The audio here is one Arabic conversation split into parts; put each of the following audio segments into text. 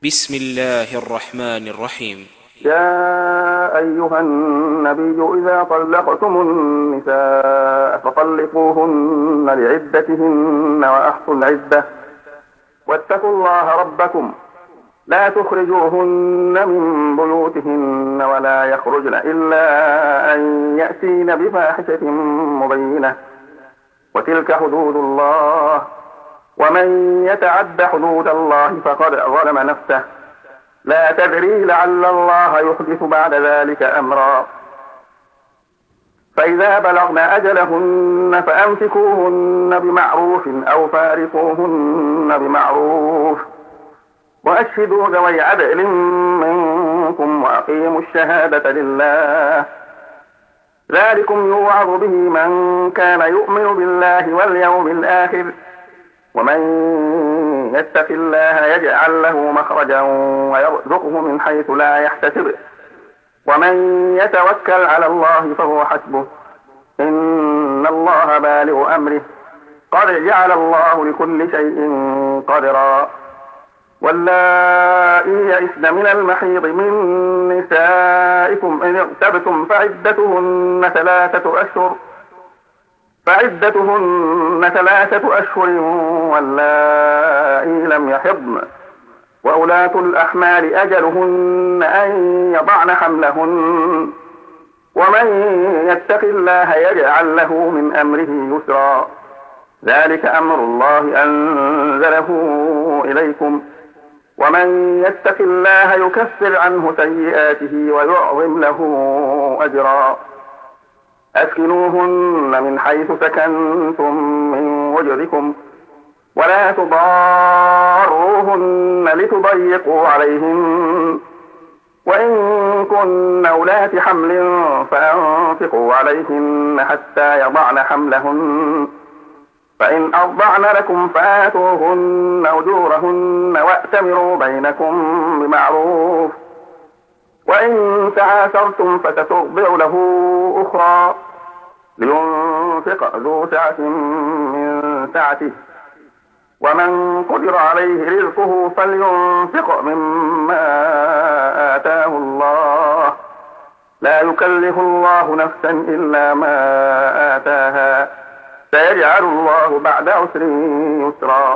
بسم الله الرحمن الرحيم. يا أيها النبي إذا طلقتم النساء فطلقوهن لعدتهن وأحصوا العدة واتقوا الله ربكم لا تخرجوهن من بيوتهن ولا يخرجن إلا أن يأتين بفاحشة مبينة وتلك حدود الله ومن يتعد حدود الله فقد ظلم نفسه لا تدري لعل الله يحدث بعد ذلك أمرا فإذا بلغن أجلهن فأمسكوهن بمعروف أو فارقوهن بمعروف وأشهدوا ذوي عدل منكم وأقيموا الشهادة لله ذلكم يوعظ به من كان يؤمن بالله واليوم الآخر ومن يتق الله يجعل له مخرجا ويرزقه من حيث لا يحتسب ومن يتوكل على الله فهو حسبه إن الله بالغ أمره قد جعل الله لكل شيء قدرا واللائي يئسن من المحيض من نسائكم إن ارتبتم فعدتهن ثلاثة أشهر واللائي لم يحضن وأولاة الأحمال أجلهن أن يضعن حملهن ومن يتق الله يجعل له من أمره يسرا ذلك أمر الله أنزله إليكم ومن يتق الله يكفر عنه سيئاته ويعظم له أجرا أسكنوهن من حيث سكنتم من وجدكم ولا تضاروهن لتضيقوا عليهن وإن كن أولات حمل فأنفقوا عليهن حتى يضعن حملهن فإن أرضعن لكم فآتوهن أجورهن وأتمروا بينكم بمعروف وإن تعاسرتم فسترضع له أخرى لينفق ذو سعة من سعته ومن قدر عليه رزقه فلينفق مما آتاه الله لا يكلف الله نفسا إلا ما آتاها سيجعل الله بعد عسر يسرا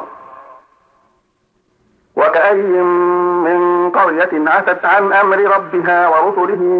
وكأي من قرية عتت عن أمر ربها ورسله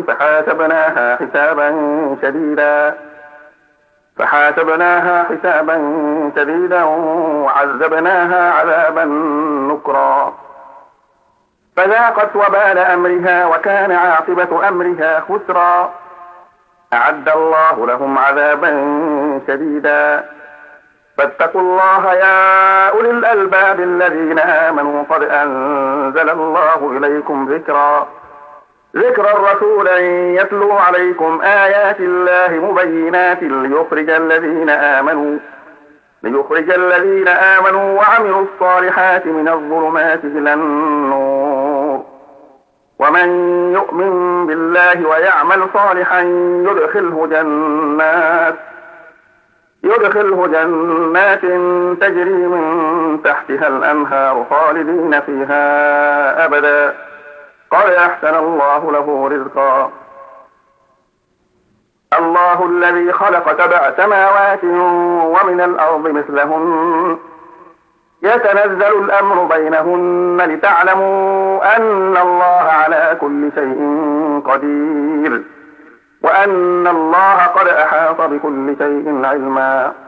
فحاسبناها حسابا شديدا وعذبناها عذابا نكرا فذاقت وبال أمرها وكان عاقبة أمرها خسرا أعد الله لهم عذابا شديدا فاتقوا الله يا أولي الألباب الذين آمنوا قد أنزل الله إليكم ذكرا رسولا يتلو عليكم آيات الله مبينات ليخرج الذين آمنوا وعملوا الصالحات من الظلمات إلى النور ومن يؤمن بالله ويعمل صالحا يدخله جنات تجري من تحتها الأنهار خالدين فيها أبدا قد أحسن الله له رزقا الله الذي خلق 7 سماوات ومن الأرض مثلهن يتنزل الأمر بينهن لتعلموا أن الله على كل شيء قدير وأن الله قد أحاط بكل شيء علما